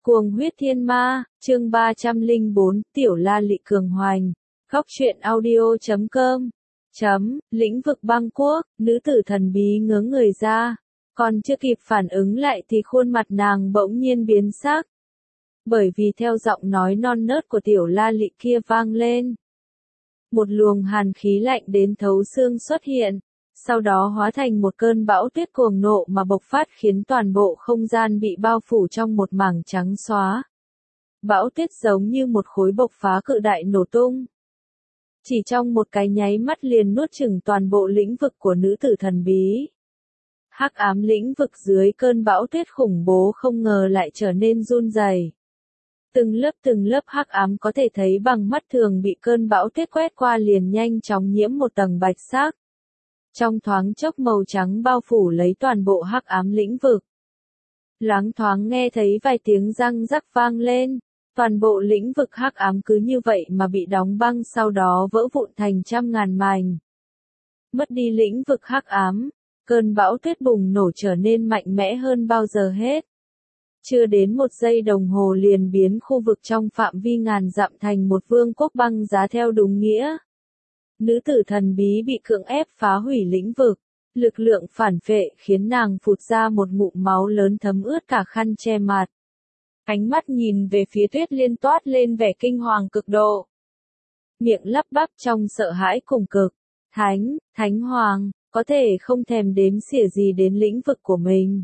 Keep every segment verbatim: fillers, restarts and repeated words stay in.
Cuồng huyết thiên ma, chương ba trăm lẻ bốn, Tiểu La Lị cường hoành. Góc truyện audio chấm com. Chấm, lĩnh vực băng quốc, nữ tử thần bí ngớ người ra. Còn chưa kịp phản ứng lại thì khuôn mặt nàng bỗng nhiên biến sắc. Bởi vì theo giọng nói non nớt của Tiểu La Lị kia vang lên. Một luồng hàn khí lạnh đến thấu xương xuất hiện. Sau đó hóa thành một cơn bão tuyết cuồng nộ mà bộc phát khiến toàn bộ không gian bị bao phủ trong một mảng trắng xóa. Bão tuyết giống như một khối bộc phá cự đại nổ tung. Chỉ trong một cái nháy mắt liền nuốt chửng toàn bộ lĩnh vực của nữ tử thần bí. Hắc ám lĩnh vực dưới cơn bão tuyết khủng bố không ngờ lại trở nên run rẩy. Từng lớp từng lớp hắc ám có thể thấy bằng mắt thường bị cơn bão tuyết quét qua liền nhanh chóng nhiễm một tầng bạch sắc. Trong thoáng chốc màu trắng bao phủ lấy toàn bộ hắc ám lĩnh vực. Loáng thoáng nghe thấy vài tiếng răng rắc vang lên, toàn bộ lĩnh vực hắc ám cứ như vậy mà bị đóng băng sau đó vỡ vụn thành trăm ngàn mảnh. Mất đi lĩnh vực hắc ám, cơn bão tuyết bùng nổ trở nên mạnh mẽ hơn bao giờ hết. Chưa đến một giây đồng hồ liền biến khu vực trong phạm vi ngàn dặm thành một vương quốc băng giá theo đúng nghĩa. Nữ tử thần bí bị cưỡng ép phá hủy lĩnh vực, lực lượng phản phệ khiến nàng phụt ra một ngụm máu lớn thấm ướt cả khăn che mặt. Ánh mắt nhìn về phía Tuyết Liên toát lên vẻ kinh hoàng cực độ. Miệng lắp bắp trong sợ hãi cùng cực. Thánh, Thánh Hoàng, có thể không thèm đếm xỉa gì đến lĩnh vực của mình.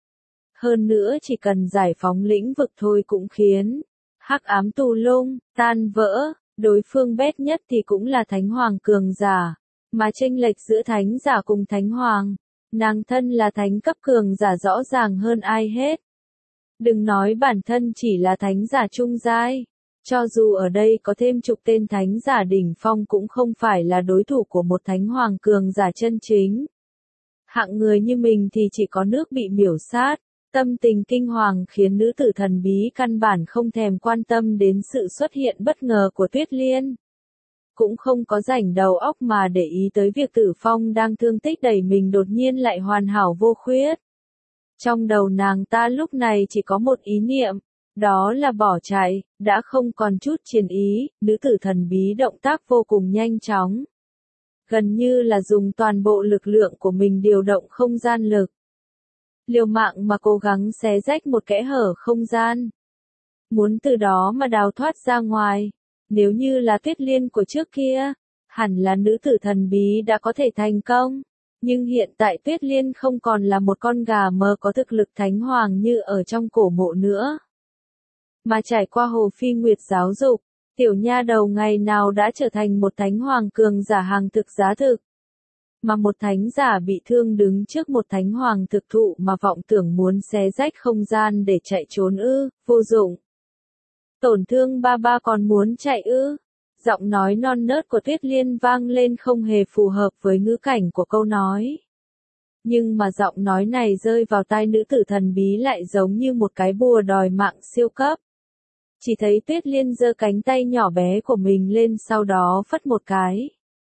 Hơn nữa chỉ cần giải phóng lĩnh vực thôi cũng khiến hắc ám tù lung, tan vỡ. Đối phương bét nhất thì cũng là Thánh Hoàng cường giả, mà chênh lệch giữa Thánh giả cùng Thánh Hoàng, nàng thân là Thánh cấp cường giả rõ ràng hơn ai hết. Đừng nói bản thân chỉ là Thánh giả trung giai, cho dù ở đây có thêm chục tên Thánh giả đỉnh phong cũng không phải là đối thủ của một Thánh Hoàng cường giả chân chính. Hạng người như mình thì chỉ có nước bị miểu sát. Tâm tình kinh hoàng khiến nữ tử thần bí căn bản không thèm quan tâm đến sự xuất hiện bất ngờ của Tuyết Liên. Cũng không có rảnh đầu óc mà để ý tới việc Tử Phong đang thương tích đẩy mình đột nhiên lại hoàn hảo vô khuyết. Trong đầu nàng ta lúc này chỉ có một ý niệm, đó là bỏ chạy, đã không còn chút chiến ý, nữ tử thần bí động tác vô cùng nhanh chóng. Gần như là dùng toàn bộ lực lượng của mình điều động không gian lực. Liều mạng mà cố gắng xé rách một kẽ hở không gian. Muốn từ đó mà đào thoát ra ngoài. Nếu như là Tuyết Liên của trước kia, hẳn là nữ tử thần bí đã có thể thành công. Nhưng hiện tại Tuyết Liên không còn là một con gà mờ có thực lực Thánh Hoàng như ở trong cổ mộ nữa. Mà trải qua Hồ Phi Nguyệt giáo dục, tiểu nha đầu ngày nào đã trở thành một Thánh Hoàng cường giả hàng thực giá thực. Mà một thánh giả bị thương đứng trước một Thánh Hoàng thực thụ mà vọng tưởng muốn xé rách không gian để chạy trốn ư, vô dụng. Tổn thương ba ba còn muốn chạy ư. Giọng nói non nớt của Tuyết Liên vang lên không hề phù hợp với ngữ cảnh của câu nói. Nhưng mà giọng nói này rơi vào tai nữ tử thần bí lại giống như một cái bùa đòi mạng siêu cấp. Chỉ thấy Tuyết Liên giơ cánh tay nhỏ bé của mình lên sau đó phất một cái.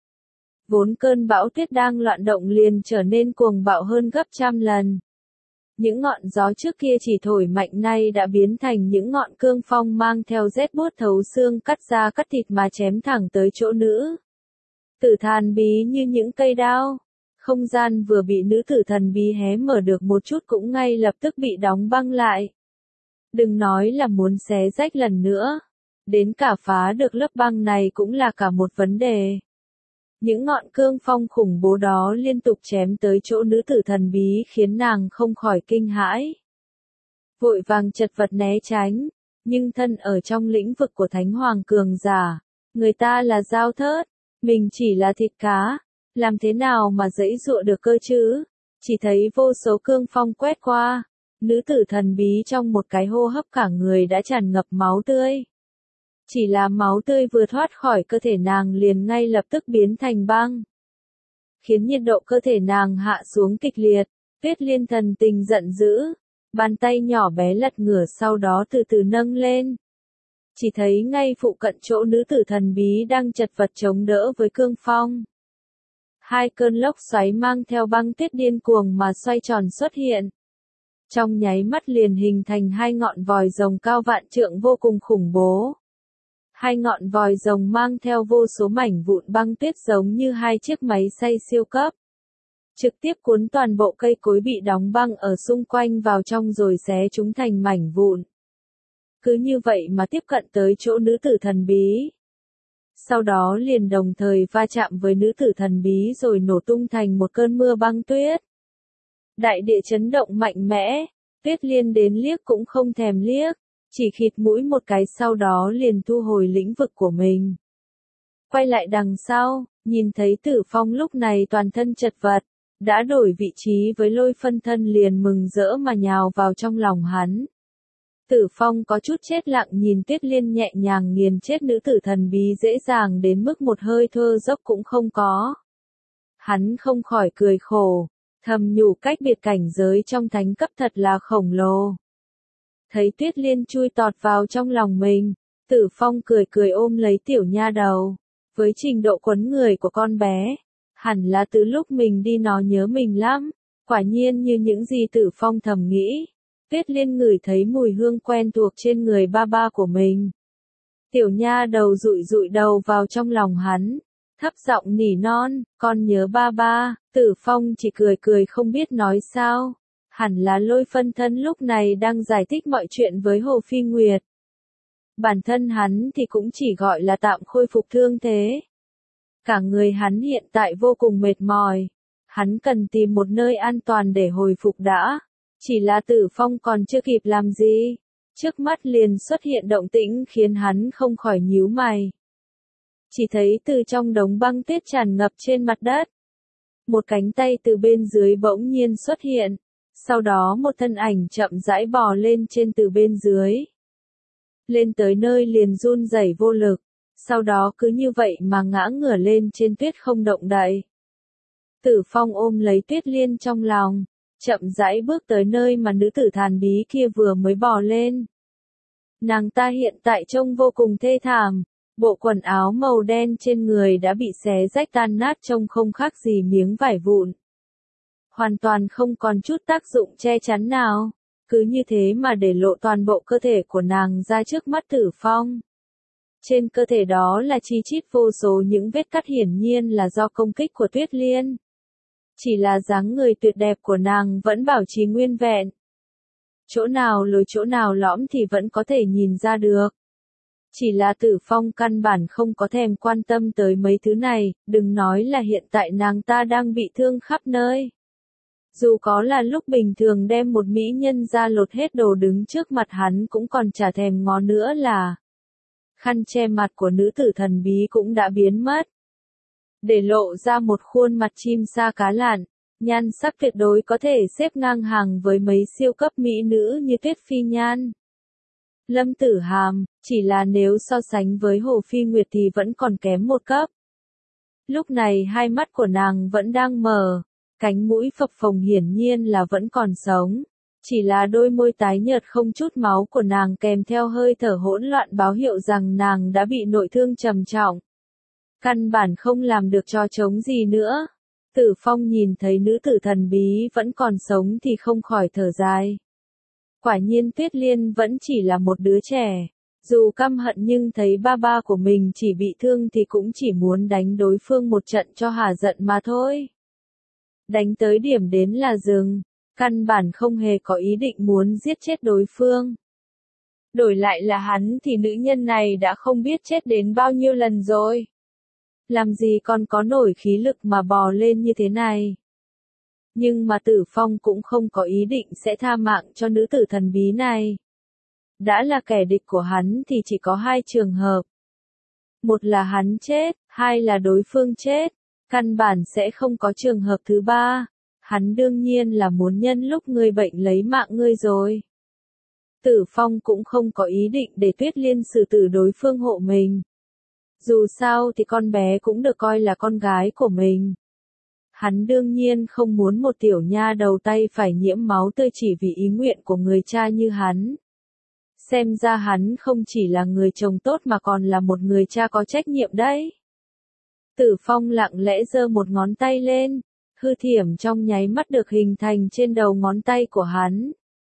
Vốn cơn bão tuyết đang loạn động liền trở nên cuồng bạo hơn gấp trăm lần. Những ngọn gió trước kia chỉ thổi mạnh nay đã biến thành những ngọn cương phong mang theo rét buốt thấu xương cắt da cắt thịt mà chém thẳng tới chỗ nữ tử thần bí như những cây đao. Không gian vừa bị nữ tử thần bí hé mở được một chút cũng ngay lập tức bị đóng băng lại. Đừng nói là muốn xé rách lần nữa. Đến cả phá được lớp băng này cũng là cả một vấn đề. Những ngọn cương phong khủng bố đó liên tục chém tới chỗ nữ tử thần bí khiến nàng không khỏi kinh hãi. Vội vàng chật vật né tránh, nhưng thân ở trong lĩnh vực của Thánh Hoàng cường giả, người ta là dao thớt, mình chỉ là thịt cá, làm thế nào mà giãy giụa được cơ chứ? Chỉ thấy vô số cương phong quét qua, nữ tử thần bí trong một cái hô hấp cả người đã tràn ngập máu tươi. Chỉ là máu tươi vừa thoát khỏi cơ thể nàng liền ngay lập tức biến thành băng. Khiến nhiệt độ cơ thể nàng hạ xuống kịch liệt, Tuyết Liên thần tình giận dữ. Bàn tay nhỏ bé lật ngửa sau đó từ từ nâng lên. Chỉ thấy ngay phụ cận chỗ nữ tử thần bí đang chật vật chống đỡ với cương phong. Hai cơn lốc xoáy mang theo băng tuyết điên cuồng mà xoay tròn xuất hiện. trong nháy mắt liền hình thành hai ngọn vòi rồng cao vạn trượng vô cùng khủng bố. Hai ngọn vòi rồng mang theo vô số mảnh vụn băng tuyết giống như hai chiếc máy xay siêu cấp. Trực tiếp cuốn toàn bộ cây cối bị đóng băng ở xung quanh vào trong rồi xé chúng thành mảnh vụn. Cứ như vậy mà tiếp cận tới chỗ nữ tử thần bí. Sau đó liền đồng thời va chạm với nữ tử thần bí rồi nổ tung thành một cơn mưa băng tuyết. Đại địa chấn động mạnh mẽ, Tuyết Liên đến liếc cũng không thèm liếc, chỉ khịt mũi một cái sau đó liền thu hồi lĩnh vực của mình. Quay lại đằng sau, nhìn thấy Tử Phong lúc này toàn thân chật vật, đã đổi vị trí với Lôi Phân Thân liền mừng rỡ mà nhào vào trong lòng hắn. Tử Phong có chút chết lặng nhìn Tuyết Liên nhẹ nhàng nghiền chết nữ tử thần bí dễ dàng đến mức một hơi thơ dốc cũng không có. Hắn không khỏi cười khổ, thầm nhủ cách biệt cảnh giới trong thánh cấp thật là khổng lồ. Thấy Tuyết Liên chui tọt vào trong lòng mình, Tử Phong cười cười ôm lấy tiểu nha đầu. Với trình độ quấn người của con bé, hẳn là từ lúc mình đi nó nhớ mình lắm. Quả nhiên như những gì Tử Phong thầm nghĩ. Tuyết Liên ngửi thấy mùi hương quen thuộc trên người ba ba của mình. Tiểu nha đầu dụi dụi đầu vào trong lòng hắn, thấp giọng nỉ non, con nhớ ba ba. Tử Phong chỉ cười cười không biết nói sao. Hẳn là Lôi Phân Thân lúc này đang giải thích mọi chuyện với Hồ Phi Nguyệt. Bản thân hắn thì cũng chỉ gọi là tạm khôi phục thương thế. Cả người hắn hiện tại vô cùng mệt mỏi. Hắn cần tìm một nơi an toàn để hồi phục đã. Chỉ là Tử Phong còn chưa kịp làm gì. Trước mắt liền xuất hiện động tĩnh khiến hắn không khỏi nhíu mày. Chỉ thấy từ trong đống băng tuyết tràn ngập trên mặt đất. Một cánh tay từ bên dưới bỗng nhiên xuất hiện. Sau đó một thân ảnh chậm rãi bò lên trên từ bên dưới. Lên tới nơi liền run rẩy vô lực. Sau đó cứ như vậy mà ngã ngửa lên trên tuyết không động đậy. Tử Phong ôm lấy Tuyết Liên trong lòng. Chậm rãi bước tới nơi mà nữ tử thần bí kia vừa mới bò lên. Nàng ta hiện tại trông vô cùng thê thảm. Bộ quần áo màu đen trên người đã bị xé rách tan nát trông không khác gì miếng vải vụn. Hoàn toàn không còn chút tác dụng che chắn nào. Cứ như thế mà để lộ toàn bộ cơ thể của nàng ra trước mắt Tử Phong. Trên cơ thể đó là chi chít vô số những vết cắt hiển nhiên là do công kích của Tuyết Liên. Chỉ là dáng người tuyệt đẹp của nàng vẫn bảo trì nguyên vẹn. Chỗ nào lồi chỗ nào lõm thì vẫn có thể nhìn ra được. Chỉ là Tử Phong căn bản không có thèm quan tâm tới mấy thứ này, đừng nói là hiện tại nàng ta đang bị thương khắp nơi. Dù có là lúc bình thường đem một mỹ nhân ra lột hết đồ đứng trước mặt hắn cũng còn chả thèm ngó nữa là. Khăn che mặt của nữ tử thần bí cũng đã biến mất. Để lộ ra một khuôn mặt chim sa cá lặn, nhan sắc tuyệt đối có thể xếp ngang hàng với mấy siêu cấp mỹ nữ như Tuyết Phi Nhan. Lâm Tử Hàm, chỉ là nếu so sánh với Hồ Phi Nguyệt thì vẫn còn kém một cấp. Lúc này hai mắt của nàng vẫn đang mờ, cánh mũi phập phồng hiển nhiên là vẫn còn sống. Chỉ là đôi môi tái nhợt không chút máu của nàng kèm theo hơi thở hỗn loạn báo hiệu rằng nàng đã bị nội thương trầm trọng. Căn bản không làm được cho chống gì nữa. Tử Phong nhìn thấy nữ tử thần bí vẫn còn sống thì không khỏi thở dài. Quả nhiên Tuyết Liên vẫn chỉ là một đứa trẻ. Dù căm hận nhưng thấy ba ba của mình chỉ bị thương thì cũng chỉ muốn đánh đối phương một trận cho hả giận mà thôi. Đánh tới điểm đến là dừng. Căn bản không hề có ý định muốn giết chết đối phương. Đổi lại là hắn thì nữ nhân này đã không biết chết đến bao nhiêu lần rồi. Làm gì còn có nổi khí lực mà bò lên như thế này. Nhưng mà Tử Phong cũng không có ý định sẽ tha mạng cho nữ tử thần bí này. Đã là kẻ địch của hắn thì chỉ có hai trường hợp. Một là hắn chết, hai là đối phương chết. Căn bản sẽ không có trường hợp thứ ba. Hắn đương nhiên là muốn nhân lúc người bệnh lấy mạng ngươi rồi. Tử Phong cũng không có ý định để Tuyết Liên xử tử đối phương hộ mình. Dù sao thì con bé cũng được coi là con gái của mình. Hắn đương nhiên không muốn một tiểu nha đầu tay phải nhiễm máu tươi chỉ vì ý nguyện của người cha như hắn. Xem ra hắn không chỉ là người chồng tốt mà còn là một người cha có trách nhiệm đấy. Tử Phong lặng lẽ giơ một ngón tay lên. Hư thiểm trong nháy mắt được hình thành trên đầu ngón tay của hắn.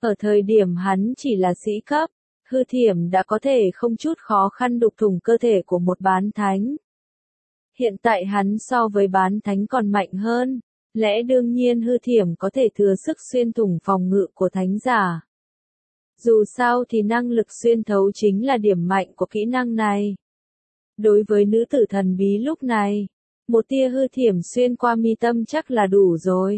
Ở thời điểm hắn chỉ là sĩ cấp, Hư Thiểm đã có thể không chút khó khăn đục thủng cơ thể của một bán thánh. Hiện tại hắn so với bán thánh còn mạnh hơn, lẽ đương nhiên Hư Thiểm có thể thừa sức xuyên thủng phòng ngự của thánh giả. Dù sao thì năng lực xuyên thấu chính là điểm mạnh của kỹ năng này. Đối với nữ tử thần bí lúc này, một tia Hư Thiểm xuyên qua mi tâm chắc là đủ rồi.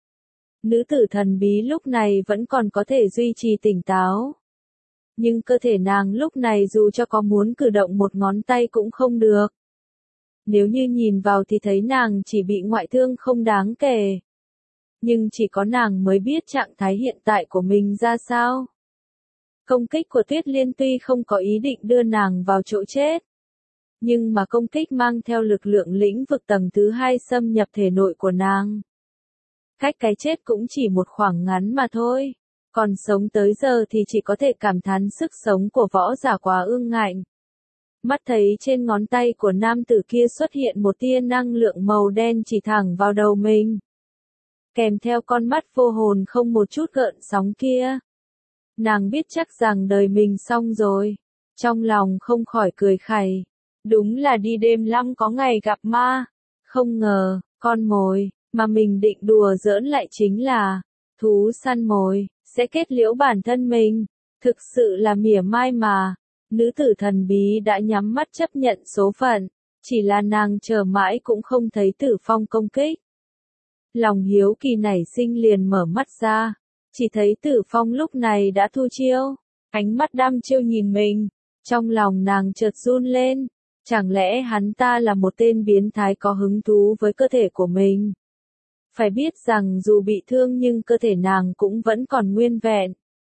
Nữ tử thần bí lúc này vẫn còn có thể duy trì tỉnh táo. Nhưng cơ thể nàng lúc này dù cho có muốn cử động một ngón tay cũng không được. Nếu như nhìn vào thì thấy nàng chỉ bị ngoại thương không đáng kể. Nhưng chỉ có nàng mới biết trạng thái hiện tại của mình ra sao. Công kích của Tuyết Liên tuy không có ý định đưa nàng vào chỗ chết. Nhưng mà công kích mang theo lực lượng lĩnh vực tầng thứ hai xâm nhập thể nội của nàng. Cách cái chết cũng chỉ một khoảng ngắn mà thôi. Còn sống tới giờ thì chỉ có thể cảm thán sức sống của võ giả quá ương ngạnh. Mắt thấy trên ngón tay của nam tử kia xuất hiện một tia năng lượng màu đen chỉ thẳng vào đầu mình. Kèm theo con mắt vô hồn không một chút gợn sóng kia. Nàng biết chắc rằng đời mình xong rồi. Trong lòng không khỏi cười khẩy. Đúng là đi đêm lắm có ngày gặp ma. Không ngờ, con mồi, mà mình định đùa giỡn lại chính là, thú săn mồi, sẽ kết liễu bản thân mình. Thực sự là mỉa mai mà. Nữ tử thần bí đã nhắm mắt chấp nhận số phận. Chỉ là nàng chờ mãi cũng không thấy Tử Phong công kích. Lòng hiếu kỳ nảy sinh liền mở mắt ra. Chỉ thấy Tử Phong lúc này đã thu chiêu. Ánh mắt đăm chiêu nhìn mình. Trong lòng nàng chợt run lên. Chẳng lẽ hắn ta là một tên biến thái có hứng thú với cơ thể của mình? Phải biết rằng dù bị thương nhưng cơ thể nàng cũng vẫn còn nguyên vẹn.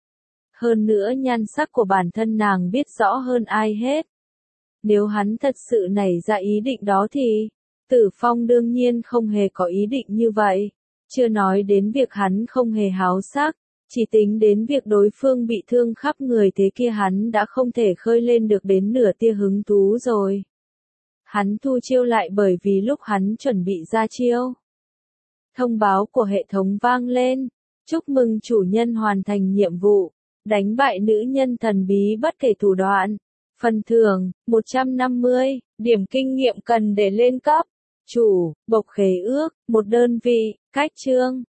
Hơn nữa nhan sắc của bản thân nàng biết rõ hơn ai hết. Nếu hắn thật sự nảy ra ý định đó thì, Tử Phong đương nhiên không hề có ý định như vậy. Chưa nói đến việc hắn không hề háo sắc, chỉ tính đến việc đối phương bị thương khắp người thế kia hắn đã không thể khơi lên được đến nửa tia hứng thú rồi. Hắn thu chiêu lại bởi vì lúc hắn chuẩn bị ra chiêu. Thông báo của hệ thống vang lên. Chúc mừng chủ nhân hoàn thành nhiệm vụ. Đánh bại nữ nhân thần bí bất kể thủ đoạn. Phần thưởng, một trăm năm mươi, điểm kinh nghiệm cần để lên cấp. Chủ, bộc khế ước, một đơn vị, cách chương.